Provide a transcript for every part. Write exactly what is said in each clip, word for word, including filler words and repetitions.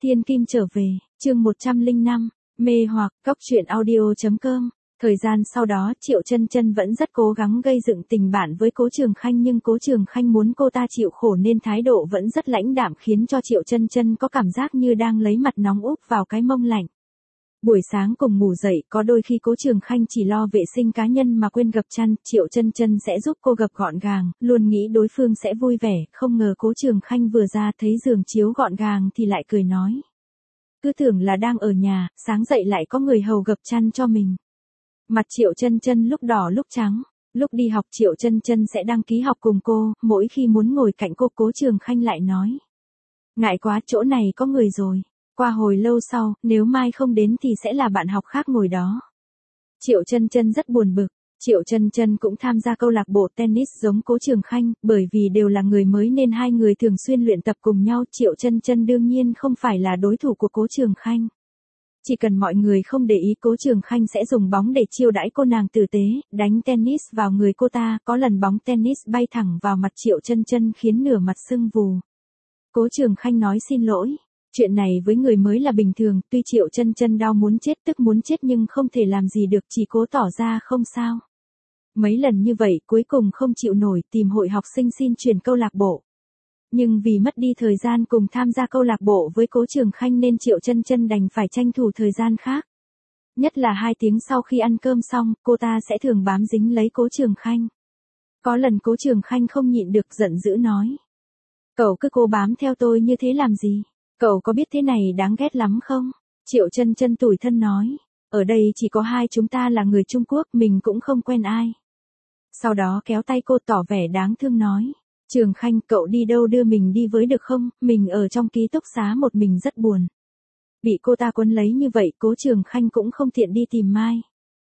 Thiên Kim trở về, chương một trăm lẻ năm, mê hoặc, cóc truyện audio chấm com. Thời gian sau đó Triệu Chân Chân vẫn rất cố gắng gây dựng tình bạn với Cố Trường Khanh, nhưng Cố Trường Khanh muốn cô ta chịu khổ nên thái độ vẫn rất lãnh đạm, khiến cho Triệu Chân Chân có cảm giác như đang lấy mặt nóng úp vào cái mông lạnh. Buổi sáng cùng ngủ dậy, có đôi khi Cố Trường Khanh chỉ lo vệ sinh cá nhân mà quên gập chăn, Triệu Chân Chân sẽ giúp cô gập gọn gàng, luôn nghĩ đối phương sẽ vui vẻ, không ngờ Cố Trường Khanh vừa ra thấy giường chiếu gọn gàng thì lại cười nói. Cứ tưởng là đang ở nhà, sáng dậy lại có người hầu gập chăn cho mình. Mặt Triệu Chân Chân lúc đỏ lúc trắng, lúc đi học Triệu Chân Chân sẽ đăng ký học cùng cô, mỗi khi muốn ngồi cạnh cô Cố Trường Khanh lại nói. Ngại quá, chỗ này có người rồi. Qua hồi lâu sau, nếu mai không đến thì sẽ là bạn học khác ngồi đó. Triệu Chân Chân rất buồn bực. Triệu Chân Chân cũng tham gia câu lạc bộ tennis giống Cố Trường Khanh, bởi vì đều là người mới nên hai người thường xuyên luyện tập cùng nhau. Triệu Chân Chân đương nhiên không phải là đối thủ của Cố Trường Khanh. Chỉ cần mọi người không để ý, Cố Trường Khanh sẽ dùng bóng để chiêu đãi cô nàng tử tế, đánh tennis vào người cô ta, có lần bóng tennis bay thẳng vào mặt Triệu Chân Chân khiến nửa mặt sưng vù. Cố Trường Khanh nói xin lỗi. Chuyện này với người mới là bình thường, tuy Triệu Chân Chân đau muốn chết tức muốn chết nhưng không thể làm gì được, chỉ cố tỏ ra không sao. Mấy lần như vậy cuối cùng không chịu nổi, tìm hội học sinh xin chuyển câu lạc bộ. Nhưng vì mất đi thời gian cùng tham gia câu lạc bộ với Cố Trường Khanh nên Triệu Chân Chân đành phải tranh thủ thời gian khác. Nhất là hai tiếng sau khi ăn cơm xong, cô ta sẽ thường bám dính lấy Cố Trường Khanh. Có lần Cố Trường Khanh không nhịn được giận dữ nói. Cậu cứ cố bám theo tôi như thế làm gì? Cậu có biết thế này đáng ghét lắm không? Triệu Chân Chân tủi thân nói. Ở đây chỉ có hai chúng ta là người Trung Quốc, mình cũng không quen ai. Sau đó kéo tay cô tỏ vẻ đáng thương nói. Trường Khanh, cậu đi đâu đưa mình đi với được không? Mình ở trong ký túc xá một mình rất buồn. Bị cô ta quấn lấy như vậy, Cố Trường Khanh cũng không tiện đi tìm Mai.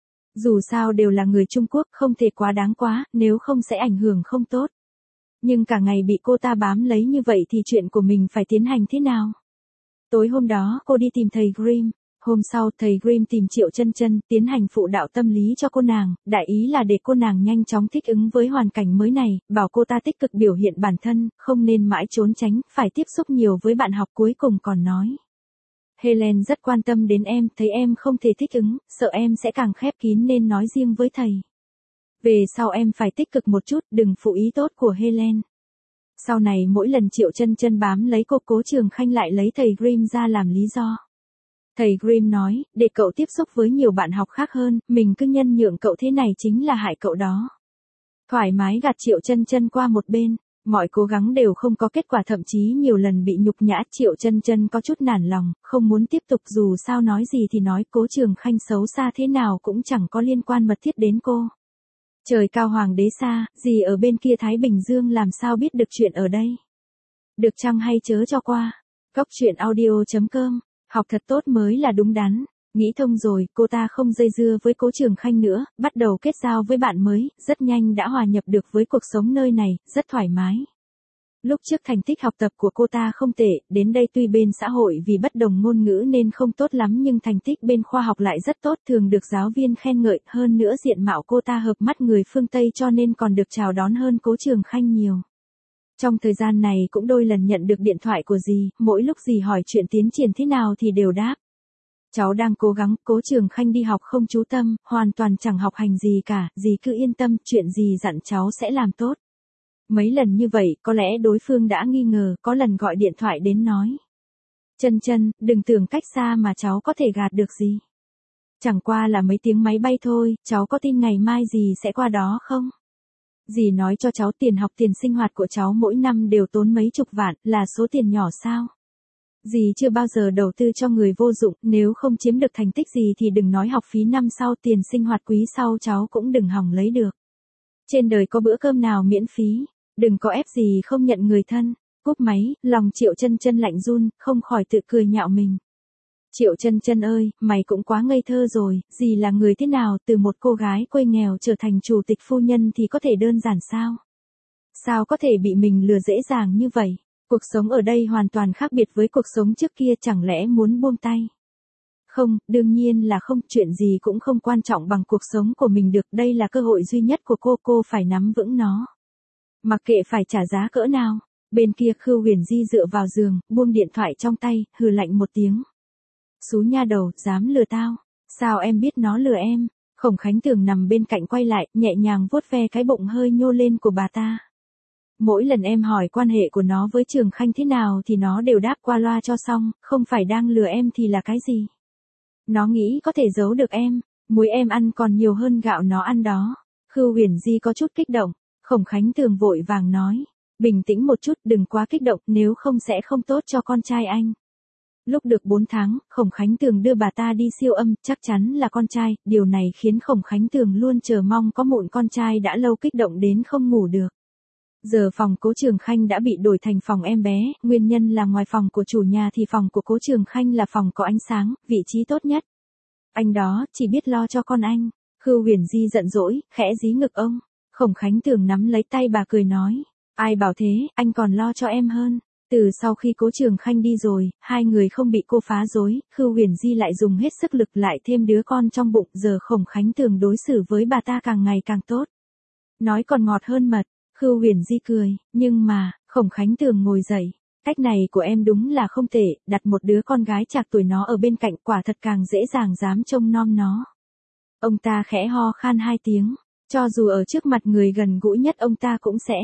Dù sao đều là người Trung Quốc, không thể quá đáng quá, nếu không sẽ ảnh hưởng không tốt. Nhưng cả ngày bị cô ta bám lấy như vậy thì chuyện của mình phải tiến hành thế nào? Tối hôm đó cô đi tìm thầy Grimm. Hôm sau thầy Grimm tìm Triệu Chân Chân, tiến hành phụ đạo tâm lý cho cô nàng, đại ý là để cô nàng nhanh chóng thích ứng với hoàn cảnh mới này, bảo cô ta tích cực biểu hiện bản thân, không nên mãi trốn tránh, phải tiếp xúc nhiều với bạn học. Cuối cùng còn nói. Helen rất quan tâm đến em, thấy em không thể thích ứng, sợ em sẽ càng khép kín nên nói riêng với thầy. Về sau em phải tích cực một chút, đừng phụ ý tốt của Helen. Sau này mỗi lần Triệu Chân Chân bám lấy cô, Cố Trường Khanh lại lấy thầy Grimm ra làm lý do. Thầy Grimm nói, để cậu tiếp xúc với nhiều bạn học khác hơn, mình cứ nhân nhượng cậu thế này chính là hại cậu đó. Thoải mái gạt Triệu Chân Chân qua một bên, mọi cố gắng đều không có kết quả, thậm chí nhiều lần bị nhục nhã. Triệu Chân Chân có chút nản lòng, không muốn tiếp tục, dù sao nói gì thì nói, Cố Trường Khanh xấu xa thế nào cũng chẳng có liên quan mật thiết đến cô. Trời cao hoàng đế xa, gì ở bên kia Thái Bình Dương làm sao biết được chuyện ở đây. Được chăng hay chớ cho qua. Cóc truyện audio chấm com. Học thật tốt mới là đúng đắn. Nghĩ thông rồi, cô ta không dây dưa với Cố Trường Khanh nữa, bắt đầu kết giao với bạn mới, rất nhanh đã hòa nhập được với cuộc sống nơi này, rất thoải mái. Lúc trước thành tích học tập của cô ta không tệ, đến đây tuy bên xã hội vì bất đồng ngôn ngữ nên không tốt lắm nhưng thành tích bên khoa học lại rất tốt, thường được giáo viên khen ngợi, hơn nữa diện mạo cô ta hợp mắt người phương Tây cho nên còn được chào đón hơn Cố Trường Khanh nhiều. Trong thời gian này cũng đôi lần nhận được điện thoại của dì, mỗi lúc dì hỏi chuyện tiến triển thế nào thì đều đáp. Cháu đang cố gắng. Cố Trường Khanh đi học không chú tâm, hoàn toàn chẳng học hành gì cả, dì cứ yên tâm, chuyện gì dặn cháu sẽ làm tốt. Mấy lần như vậy, có lẽ đối phương đã nghi ngờ, có lần gọi điện thoại đến nói. Chân Chân, đừng tưởng cách xa mà cháu có thể gạt được gì. Chẳng qua là mấy tiếng máy bay thôi, cháu có tin ngày mai dì sẽ qua đó không? Dì nói cho cháu tiền học tiền sinh hoạt của cháu mỗi năm đều tốn mấy chục vạn, là số tiền nhỏ sao? Dì chưa bao giờ đầu tư cho người vô dụng, nếu không chiếm được thành tích gì thì đừng nói học phí năm sau, tiền sinh hoạt quý sau cháu cũng đừng hòng lấy được. Trên đời có bữa cơm nào miễn phí, đừng có ép gì không nhận người thân. Cúp máy, lòng Triệu Chân Chân lạnh run, không khỏi tự cười nhạo mình. Triệu Chân Chân ơi, mày cũng quá ngây thơ rồi, dì là người thế nào, từ một cô gái quê nghèo trở thành chủ tịch phu nhân thì có thể đơn giản sao? Sao có thể bị mình lừa dễ dàng như vậy? Cuộc sống ở đây hoàn toàn khác biệt với cuộc sống trước kia, chẳng lẽ muốn buông tay? Không, đương nhiên là không, chuyện gì cũng không quan trọng bằng cuộc sống của mình được, đây là cơ hội duy nhất của cô, cô phải nắm vững nó. Mặc kệ phải trả giá cỡ nào. Bên kia Khưu Huyền Di dựa vào giường, buông điện thoại trong tay, hừ lạnh một tiếng. Xú nha đầu, dám lừa tao. Sao em biết nó lừa em? Khổng Khánh Tường nằm bên cạnh quay lại, nhẹ nhàng vuốt ve cái bụng hơi nhô lên của bà ta. Mỗi lần em hỏi quan hệ của nó với Trường Khanh thế nào thì nó đều đáp qua loa cho xong, không phải đang lừa em thì là cái gì? Nó nghĩ có thể giấu được em, muối em ăn còn nhiều hơn gạo nó ăn đó. Khưu Huyền Di có chút kích động, Khổng Khánh Tường vội vàng nói. Bình tĩnh một chút, đừng quá kích động, nếu không sẽ không tốt cho con trai anh. Lúc được bốn tháng, Khổng Khánh Tường đưa bà ta đi siêu âm, chắc chắn là con trai, điều này khiến Khổng Khánh Tường luôn chờ mong có mụn con trai đã lâu kích động đến không ngủ được. Giờ phòng Cố Trường Khanh đã bị đổi thành phòng em bé, nguyên nhân là ngoài phòng của chủ nhà thì phòng của Cố Trường Khanh là phòng có ánh sáng, vị trí tốt nhất. Anh đó, chỉ biết lo cho con anh. Khưu Huyền Di giận dỗi, khẽ dí ngực ông. Khổng Khánh Tường nắm lấy tay bà cười nói. Ai bảo thế, anh còn lo cho em hơn. Từ sau khi Cố Trường Khanh đi rồi, hai người không bị cô phá rối, Khưu Huyền Di lại dùng hết sức lực lại thêm đứa con trong bụng, giờ Khổng Khánh Tường đối xử với bà ta càng ngày càng tốt. Nói còn ngọt hơn mật, Khưu Huyền Di cười, nhưng mà, Khổng Khánh Tường ngồi dậy. Cách này của em đúng là không tệ, đặt một đứa con gái chạc tuổi nó ở bên cạnh quả thật càng dễ dàng dám trông nom nó. Ông ta khẽ ho khan hai tiếng, cho dù ở trước mặt người gần gũi nhất ông ta cũng sẽ.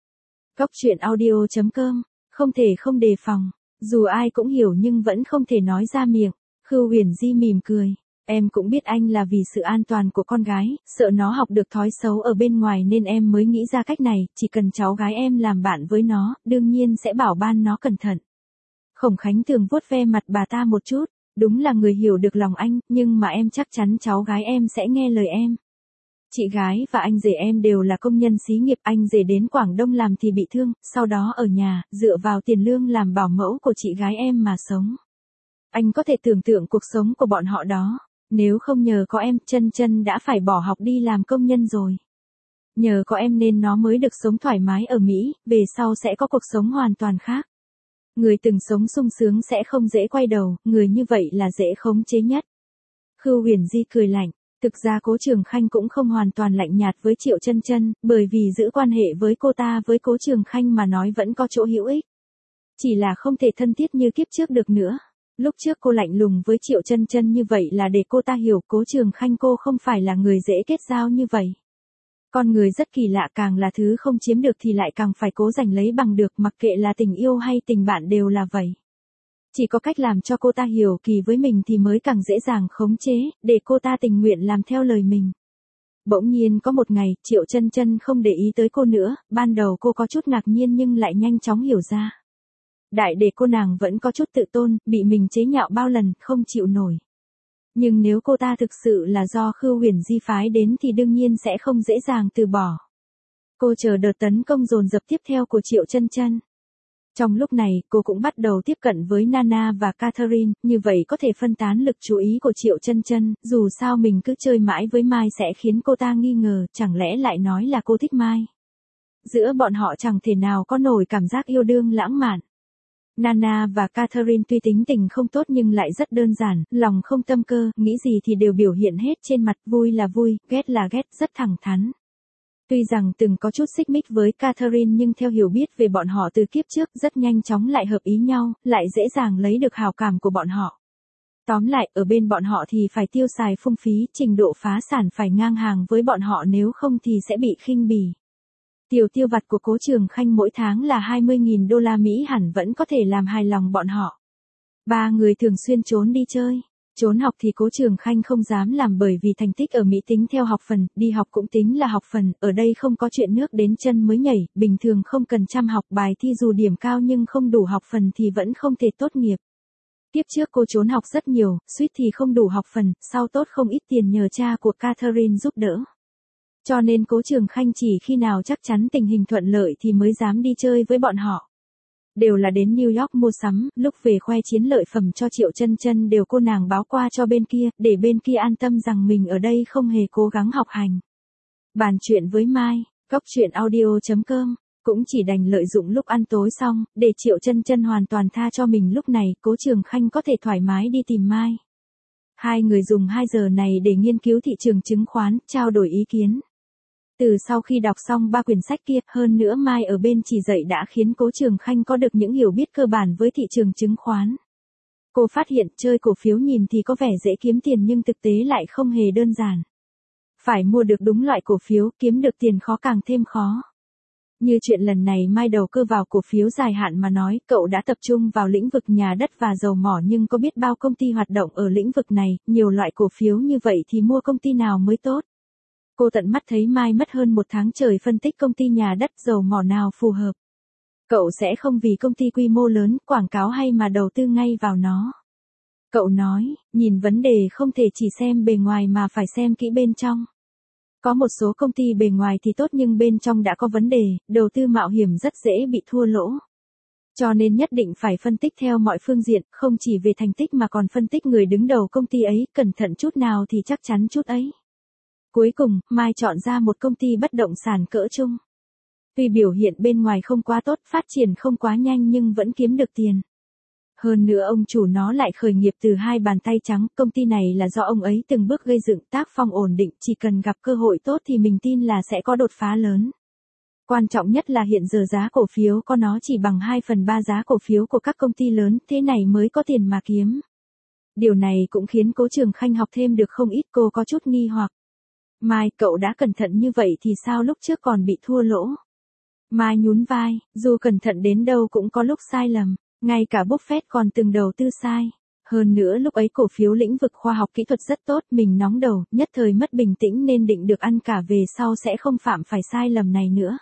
Cóc truyện audio chấm com, không thể không đề phòng, dù ai cũng hiểu nhưng vẫn không thể nói ra miệng. Khưu Huyền Di mỉm cười, em cũng biết anh là vì sự an toàn của con gái, sợ nó học được thói xấu ở bên ngoài nên em mới nghĩ ra cách này, chỉ cần cháu gái em làm bạn với nó, đương nhiên sẽ bảo ban nó cẩn thận. Khổng Khánh Tường vuốt ve mặt bà ta một chút, đúng là người hiểu được lòng anh, nhưng mà em chắc chắn cháu gái em sẽ nghe lời em. Chị gái và anh rể em đều là công nhân xí nghiệp, anh rể đến Quảng Đông làm thì bị thương, sau đó ở nhà, dựa vào tiền lương làm bảo mẫu của chị gái em mà sống. Anh có thể tưởng tượng cuộc sống của bọn họ đó, nếu không nhờ có em, Chân Chân đã phải bỏ học đi làm công nhân rồi. Nhờ có em nên nó mới được sống thoải mái ở Mỹ, về sau sẽ có cuộc sống hoàn toàn khác. Người từng sống sung sướng sẽ không dễ quay đầu, người như vậy là dễ khống chế nhất. Khưu Huyền Di cười lạnh. Thực ra Cố Trường Khanh cũng không hoàn toàn lạnh nhạt với Triệu Chân Chân, bởi vì giữ quan hệ với cô ta với Cố Trường Khanh mà nói vẫn có chỗ hữu ích. Chỉ là không thể thân thiết như kiếp trước được nữa. Lúc trước cô lạnh lùng với Triệu Chân Chân như vậy là để cô ta hiểu Cố Trường Khanh cô không phải là người dễ kết giao như vậy. Con người rất kỳ lạ, càng là thứ không chiếm được thì lại càng phải cố giành lấy bằng được, mặc kệ là tình yêu hay tình bạn đều là vậy. Chỉ có cách làm cho cô ta hiểu kỳ với mình thì mới càng dễ dàng khống chế, để cô ta tình nguyện làm theo lời mình. Bỗng nhiên có một ngày, Triệu Chân Chân không để ý tới cô nữa, ban đầu cô có chút ngạc nhiên nhưng lại nhanh chóng hiểu ra. Đại để cô nàng vẫn có chút tự tôn, bị mình chế nhạo bao lần, không chịu nổi. Nhưng nếu cô ta thực sự là do Khưu Huyền Di phái đến thì đương nhiên sẽ không dễ dàng từ bỏ. Cô chờ đợt tấn công dồn dập tiếp theo của Triệu Chân Chân. Trong lúc này, cô cũng bắt đầu tiếp cận với Nana và Catherine, như vậy có thể phân tán lực chú ý của Triệu Chân Chân, dù sao mình cứ chơi mãi với Mai sẽ khiến cô ta nghi ngờ, chẳng lẽ lại nói là cô thích Mai. Giữa bọn họ chẳng thể nào có nổi cảm giác yêu đương lãng mạn. Nana và Catherine tuy tính tình không tốt nhưng lại rất đơn giản, lòng không tâm cơ, nghĩ gì thì đều biểu hiện hết trên mặt, vui là vui, ghét là ghét, rất thẳng thắn. Tuy rằng từng có chút xích mích với Catherine nhưng theo hiểu biết về bọn họ từ kiếp trước rất nhanh chóng lại hợp ý nhau, lại dễ dàng lấy được hào cảm của bọn họ. Tóm lại, ở bên bọn họ thì phải tiêu xài phung phí, trình độ phá sản phải ngang hàng với bọn họ nếu không thì sẽ bị khinh bỉ. Tiêu tiêu vặt của Cố Trường Khanh mỗi tháng là hai mươi nghìn đô la Mỹ hẳn vẫn có thể làm hài lòng bọn họ. Ba người thường xuyên trốn đi chơi. Trốn học thì Cố Trường Khanh không dám làm bởi vì thành tích ở Mỹ tính theo học phần, đi học cũng tính là học phần, ở đây không có chuyện nước đến chân mới nhảy, bình thường không cần chăm học, bài thi dù điểm cao nhưng không đủ học phần thì vẫn không thể tốt nghiệp. Tiếp trước cô trốn học rất nhiều, suýt thì không đủ học phần, sau tốt không ít tiền nhờ cha của Catherine giúp đỡ. Cho nên Cố Trường Khanh chỉ khi nào chắc chắn tình hình thuận lợi thì mới dám đi chơi với bọn họ. Đều là đến New York mua sắm, lúc về khoe chiến lợi phẩm cho Triệu Chân Chân đều cô nàng báo qua cho bên kia, để bên kia an tâm rằng mình ở đây không hề cố gắng học hành. Bàn chuyện với Mai, cóc truyện audio chấm com, cũng chỉ đành lợi dụng lúc ăn tối xong, để Triệu Chân Chân hoàn toàn tha cho mình lúc này, Cố Trường Khanh có thể thoải mái đi tìm Mai. Hai người dùng hai giờ này để nghiên cứu thị trường chứng khoán, trao đổi ý kiến. Từ sau khi đọc xong ba quyển sách kia, hơn nữa Mai ở bên chỉ dạy đã khiến Cố Trường Khanh có được những hiểu biết cơ bản với thị trường chứng khoán. Cô phát hiện chơi cổ phiếu nhìn thì có vẻ dễ kiếm tiền nhưng thực tế lại không hề đơn giản. Phải mua được đúng loại cổ phiếu, kiếm được tiền khó càng thêm khó. Như chuyện lần này Mai đầu cơ vào cổ phiếu dài hạn mà nói, cậu đã tập trung vào lĩnh vực nhà đất và dầu mỏ nhưng có biết bao công ty hoạt động ở lĩnh vực này, nhiều loại cổ phiếu như vậy thì mua công ty nào mới tốt. Cô tận mắt thấy Mai mất hơn một tháng trời phân tích công ty nhà đất dầu mỏ nào phù hợp. Cậu sẽ không vì công ty quy mô lớn, quảng cáo hay mà đầu tư ngay vào nó. Cậu nói, nhìn vấn đề không thể chỉ xem bề ngoài mà phải xem kỹ bên trong. Có một số công ty bề ngoài thì tốt nhưng bên trong đã có vấn đề, đầu tư mạo hiểm rất dễ bị thua lỗ. Cho nên nhất định phải phân tích theo mọi phương diện, không chỉ về thành tích mà còn phân tích người đứng đầu công ty ấy, cẩn thận chút nào thì chắc chắn chút ấy. Cuối cùng, Mai chọn ra một công ty bất động sản cỡ trung. Tuy biểu hiện bên ngoài không quá tốt, phát triển không quá nhanh nhưng vẫn kiếm được tiền. Hơn nữa ông chủ nó lại khởi nghiệp từ hai bàn tay trắng, công ty này là do ông ấy từng bước gây dựng, tác phong ổn định, chỉ cần gặp cơ hội tốt thì mình tin là sẽ có đột phá lớn. Quan trọng nhất là hiện giờ giá cổ phiếu có nó chỉ bằng hai phần ba giá cổ phiếu của các công ty lớn, thế này mới có tiền mà kiếm. Điều này cũng khiến Cố Trường Khanh học thêm được không ít, cô có chút nghi hoặc. Mai, cậu đã cẩn thận như vậy thì sao lúc trước còn bị thua lỗ? Mai nhún vai, dù cẩn thận đến đâu cũng có lúc sai lầm, ngay cả Buffett còn từng đầu tư sai. Hơn nữa lúc ấy cổ phiếu lĩnh vực khoa học kỹ thuật rất tốt, mình nóng đầu, nhất thời mất bình tĩnh nên định được ăn cả về sau sẽ không phạm phải sai lầm này nữa.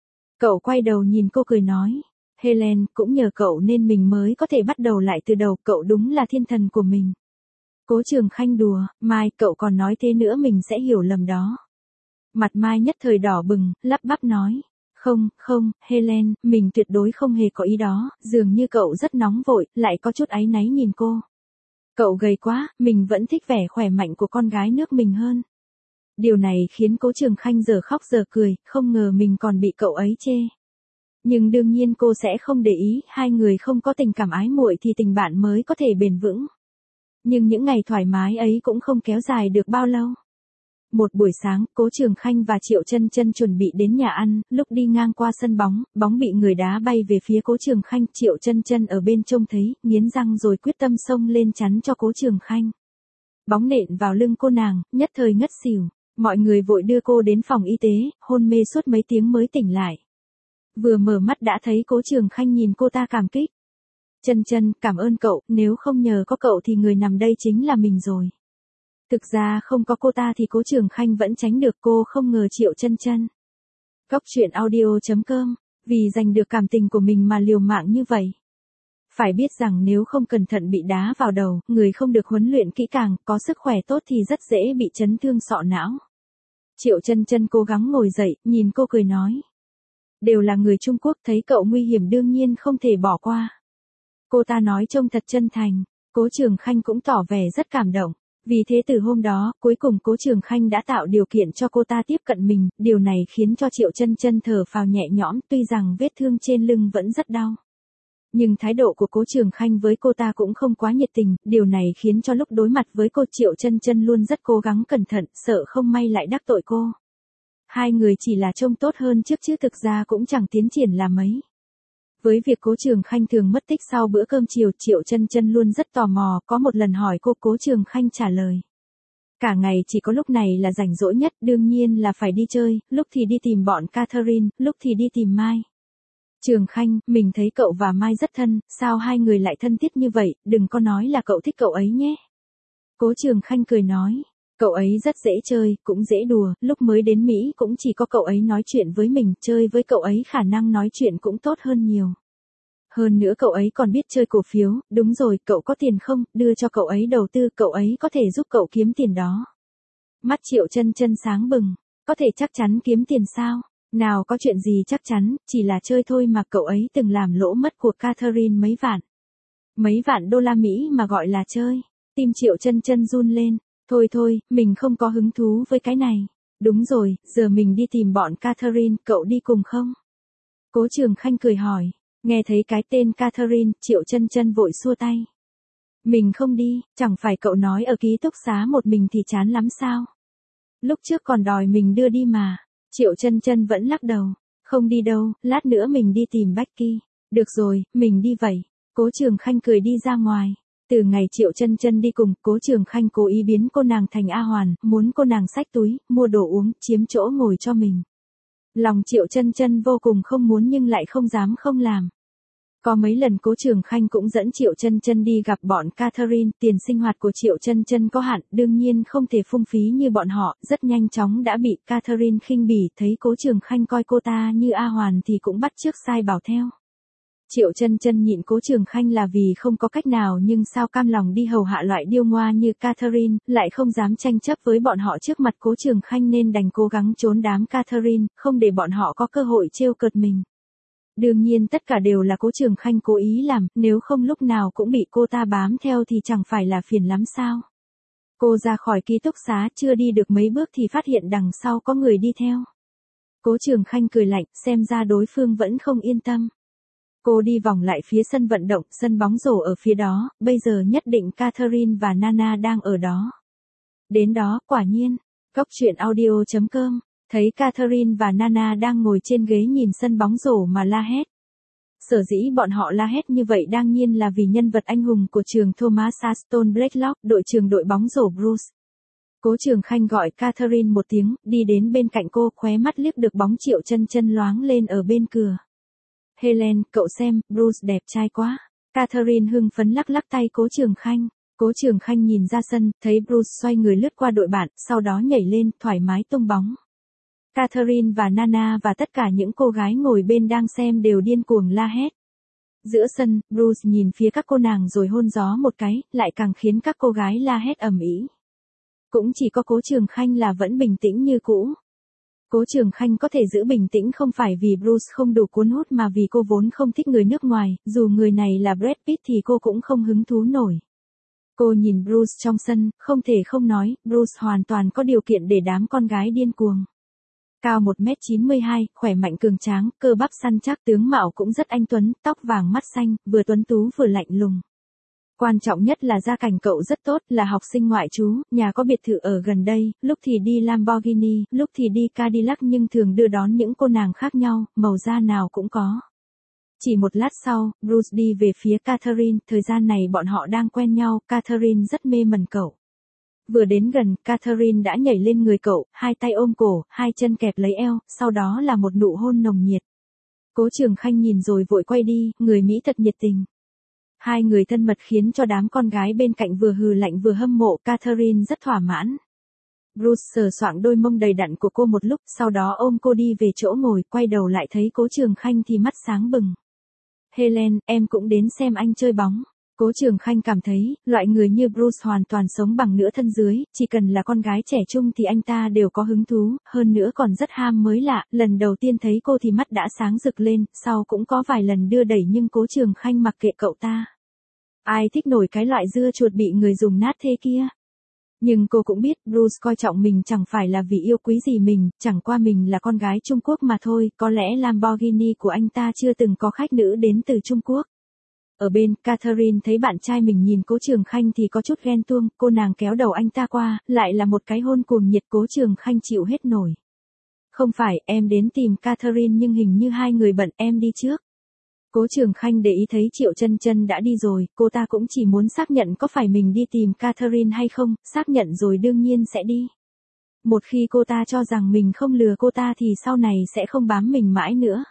Cậu quay đầu nhìn cô cười nói, Helen, cũng nhờ cậu nên mình mới có thể bắt đầu lại từ đầu, cậu đúng là thiên thần của mình. Cố Trường Khanh đùa, Mai, cậu còn nói thế nữa mình sẽ hiểu lầm đó. Mặt Mai nhất thời đỏ bừng, lắp bắp nói. Không, không, Helen, mình tuyệt đối không hề có ý đó, dường như cậu rất nóng vội, lại có chút áy náy nhìn cô. Cậu gầy quá, mình vẫn thích vẻ khỏe mạnh của con gái nước mình hơn. Điều này khiến Cố Trường Khanh giờ khóc giờ cười, không ngờ mình còn bị cậu ấy chê. Nhưng đương nhiên cô sẽ không để ý, hai người không có tình cảm ái muội thì tình bạn mới có thể bền vững. Nhưng những ngày thoải mái ấy cũng không kéo dài được bao lâu. Một buổi sáng, Cố Trường Khanh và Triệu Chân Chân chuẩn bị đến nhà ăn, lúc đi ngang qua sân bóng, bóng bị người đá bay về phía Cố Trường Khanh, Triệu Chân Chân ở bên trông thấy, nghiến răng rồi quyết tâm xông lên chắn cho Cố Trường Khanh. Bóng nện vào lưng cô nàng, nhất thời ngất xỉu, mọi người vội đưa cô đến phòng y tế, hôn mê suốt mấy tiếng mới tỉnh lại. Vừa mở mắt đã thấy Cố Trường Khanh nhìn cô ta cảm kích. Chân Chân, cảm ơn cậu, nếu không nhờ có cậu thì người nằm đây chính là mình rồi. Thực ra không có cô ta thì Cố Trường Khanh vẫn tránh được, cô không ngờ Triệu Chân Chân. Góc truyện audio chấm com, vì giành được cảm tình của mình mà liều mạng như vậy. Phải biết rằng nếu không cẩn thận bị đá vào đầu, người không được huấn luyện kỹ càng, có sức khỏe tốt thì rất dễ bị chấn thương sọ não. Triệu Chân Chân cố gắng ngồi dậy, nhìn cô cười nói. Đều là người Trung Quốc, thấy cậu nguy hiểm đương nhiên không thể bỏ qua. Cô ta nói trông thật chân thành, Cố Trường Khanh cũng tỏ vẻ rất cảm động. Vì thế từ hôm đó, cuối cùng Cố Trường Khanh đã tạo điều kiện cho cô ta tiếp cận mình, điều này khiến cho Triệu Chân Chân thở phào nhẹ nhõm, tuy rằng vết thương trên lưng vẫn rất đau. Nhưng thái độ của Cố Trường Khanh với cô ta cũng không quá nhiệt tình, điều này khiến cho lúc đối mặt với cô Triệu Chân Chân luôn rất cố gắng cẩn thận, sợ không may lại đắc tội cô. Hai người chỉ là trông tốt hơn trước chứ thực ra cũng chẳng tiến triển là mấy. Với việc Cố Trường Khanh thường mất tích sau bữa cơm chiều, Triệu Chân Chân luôn rất tò mò, có một lần hỏi cô, Cố Trường Khanh trả lời. Cả ngày chỉ có lúc này là rảnh rỗi nhất, đương nhiên là phải đi chơi, lúc thì đi tìm bọn Catherine, lúc thì đi tìm Mai. Trường Khanh, mình thấy cậu và Mai rất thân, sao hai người lại thân thiết như vậy, đừng có nói là cậu thích cậu ấy nhé. Cố Trường Khanh cười nói, cậu ấy rất dễ chơi, cũng dễ đùa, lúc mới đến Mỹ cũng chỉ có cậu ấy nói chuyện với mình, chơi với cậu ấy khả năng nói chuyện cũng tốt hơn nhiều. Hơn nữa cậu ấy còn biết chơi cổ phiếu, đúng rồi, cậu có tiền không, đưa cho cậu ấy đầu tư, cậu ấy có thể giúp cậu kiếm tiền đó. Mắt Triệu Chân Chân sáng bừng, có thể chắc chắn kiếm tiền sao? Nào có chuyện gì chắc chắn, chỉ là chơi thôi mà, cậu ấy từng làm lỗ mất của Catherine mấy vạn. Mấy vạn đô la Mỹ mà gọi là chơi. Tim Triệu Chân Chân run lên, thôi thôi, mình không có hứng thú với cái này. Đúng rồi, giờ mình đi tìm bọn Catherine, cậu đi cùng không? Cố Trường Khanh cười hỏi, nghe thấy cái tên Catherine, Triệu Chân Chân vội xua tay. Mình không đi, chẳng phải cậu nói ở ký túc xá một mình thì chán lắm sao? Lúc trước còn đòi mình đưa đi mà. Triệu Chân Chân vẫn lắc đầu. Không đi đâu, lát nữa mình đi tìm Becky. Được rồi, mình đi vậy. Cố Trường Khanh cười đi ra ngoài. Từ ngày Triệu Chân Chân đi cùng, Cố Trường Khanh cố ý biến cô nàng thành A Hoàn, muốn cô nàng xách túi, mua đồ uống, chiếm chỗ ngồi cho mình. Lòng Triệu Chân Chân vô cùng không muốn nhưng lại không dám không làm. Có mấy lần Cố Trường Khanh cũng dẫn Triệu Chân Chân đi gặp bọn Catherine, tiền sinh hoạt của Triệu Chân Chân có hạn, đương nhiên không thể phung phí như bọn họ, rất nhanh chóng đã bị Catherine khinh bỉ, thấy Cố Trường Khanh coi cô ta như A Hoàn thì cũng bắt chước sai bảo theo. Triệu Chân Chân nhịn Cố Trường Khanh là vì không có cách nào nhưng sao cam lòng đi hầu hạ loại điêu ngoa như Catherine, lại không dám tranh chấp với bọn họ trước mặt Cố Trường Khanh nên đành cố gắng trốn đám Catherine, không để bọn họ có cơ hội trêu cợt mình. Đương nhiên tất cả đều là Cố Trường Khanh cố ý làm, nếu không lúc nào cũng bị cô ta bám theo thì chẳng phải là phiền lắm sao. Cô ra khỏi ký túc xá chưa đi được mấy bước thì phát hiện đằng sau có người đi theo. Cố Trường Khanh cười lạnh, xem ra đối phương vẫn không yên tâm. Cô đi vòng lại phía sân vận động, sân bóng rổ ở phía đó, bây giờ nhất định Catherine và Nana đang ở đó. Đến đó, quả nhiên, Cóc truyện audio chấm com, thấy Catherine và Nana đang ngồi trên ghế nhìn sân bóng rổ mà la hét. Sở dĩ bọn họ la hét như vậy đương nhiên là vì nhân vật anh hùng của trường Thomas Aston Blacklock, đội trưởng đội bóng rổ Bruce. Cố Trường Khanh gọi Catherine một tiếng, đi đến bên cạnh cô, khóe mắt liếc được bóng Triệu Chân Chân loáng lên ở bên cửa. Helen, cậu xem, Bruce đẹp trai quá. Catherine hưng phấn lắc lắc tay Cố Trường Khanh. Cố Trường Khanh nhìn ra sân, thấy Bruce xoay người lướt qua đội bạn, sau đó nhảy lên, thoải mái tung bóng. Catherine và Nana và tất cả những cô gái ngồi bên đang xem đều điên cuồng la hét. Giữa sân, Bruce nhìn phía các cô nàng rồi hôn gió một cái, lại càng khiến các cô gái la hét ầm ĩ. Cũng chỉ có Cố Trường Khanh là vẫn bình tĩnh như cũ. Cố Trường Khanh có thể giữ bình tĩnh không phải vì Bruce không đủ cuốn hút mà vì cô vốn không thích người nước ngoài, dù người này là Brad Pitt thì cô cũng không hứng thú nổi. Cô nhìn Bruce trong sân, không thể không nói, Bruce hoàn toàn có điều kiện để đám con gái điên cuồng. Cao một mét chín mươi hai, khỏe mạnh cường tráng, cơ bắp săn chắc, tướng mạo cũng rất anh tuấn, tóc vàng mắt xanh, vừa tuấn tú vừa lạnh lùng. Quan trọng nhất là gia cảnh cậu rất tốt, là học sinh ngoại trú, nhà có biệt thự ở gần đây, lúc thì đi Lamborghini, lúc thì đi Cadillac nhưng thường đưa đón những cô nàng khác nhau, màu da nào cũng có. Chỉ một lát sau, Bruce đi về phía Catherine, thời gian này bọn họ đang quen nhau, Catherine rất mê mẩn cậu. Vừa đến gần, Catherine đã nhảy lên người cậu, hai tay ôm cổ, hai chân kẹp lấy eo, sau đó là một nụ hôn nồng nhiệt. Cố Trường Khanh nhìn rồi vội quay đi, người Mỹ thật nhiệt tình. Hai người thân mật khiến cho đám con gái bên cạnh vừa hừ lạnh vừa hâm mộ, Catherine rất thỏa mãn. Bruce sờ soạng đôi mông đầy đặn của cô một lúc, sau đó ôm cô đi về chỗ ngồi, quay đầu lại thấy Cố Trường Khanh thì mắt sáng bừng. Helen, em cũng đến xem anh chơi bóng. Cố Trường Khanh cảm thấy, loại người như Bruce hoàn toàn sống bằng nửa thân dưới, chỉ cần là con gái trẻ trung thì anh ta đều có hứng thú, hơn nữa còn rất ham mới lạ, lần đầu tiên thấy cô thì mắt đã sáng rực lên, sau cũng có vài lần đưa đẩy nhưng Cố Trường Khanh mặc kệ cậu ta. Ai thích nổi cái loại dưa chuột bị người dùng nát thế kia. Nhưng cô cũng biết Bruce coi trọng mình chẳng phải là vì yêu quý gì mình, chẳng qua mình là con gái Trung Quốc mà thôi, có lẽ Lamborghini của anh ta chưa từng có khách nữ đến từ Trung Quốc. Ở bên, Catherine thấy bạn trai mình nhìn Cố Trường Khanh thì có chút ghen tuông, cô nàng kéo đầu anh ta qua, lại là một cái hôn cuồng nhiệt. Cố Trường Khanh chịu hết nổi. Không phải, em đến tìm Catherine nhưng hình như hai người bận, em đi trước. Cố Trường Khanh để ý thấy Triệu Chân Chân đã đi rồi, cô ta cũng chỉ muốn xác nhận có phải mình đi tìm Catherine hay không, xác nhận rồi đương nhiên sẽ đi. Một khi cô ta cho rằng mình không lừa cô ta thì sau này sẽ không bám mình mãi nữa.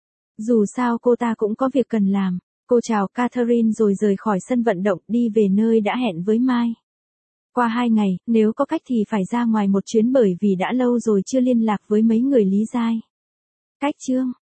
Dù sao cô ta cũng có việc cần làm. Cô chào Catherine rồi rời khỏi sân vận động đi về nơi đã hẹn với Mai. Qua hai ngày, nếu có cách thì phải ra ngoài một chuyến bởi vì đã lâu rồi chưa liên lạc với mấy người Lý Giai. Cách chương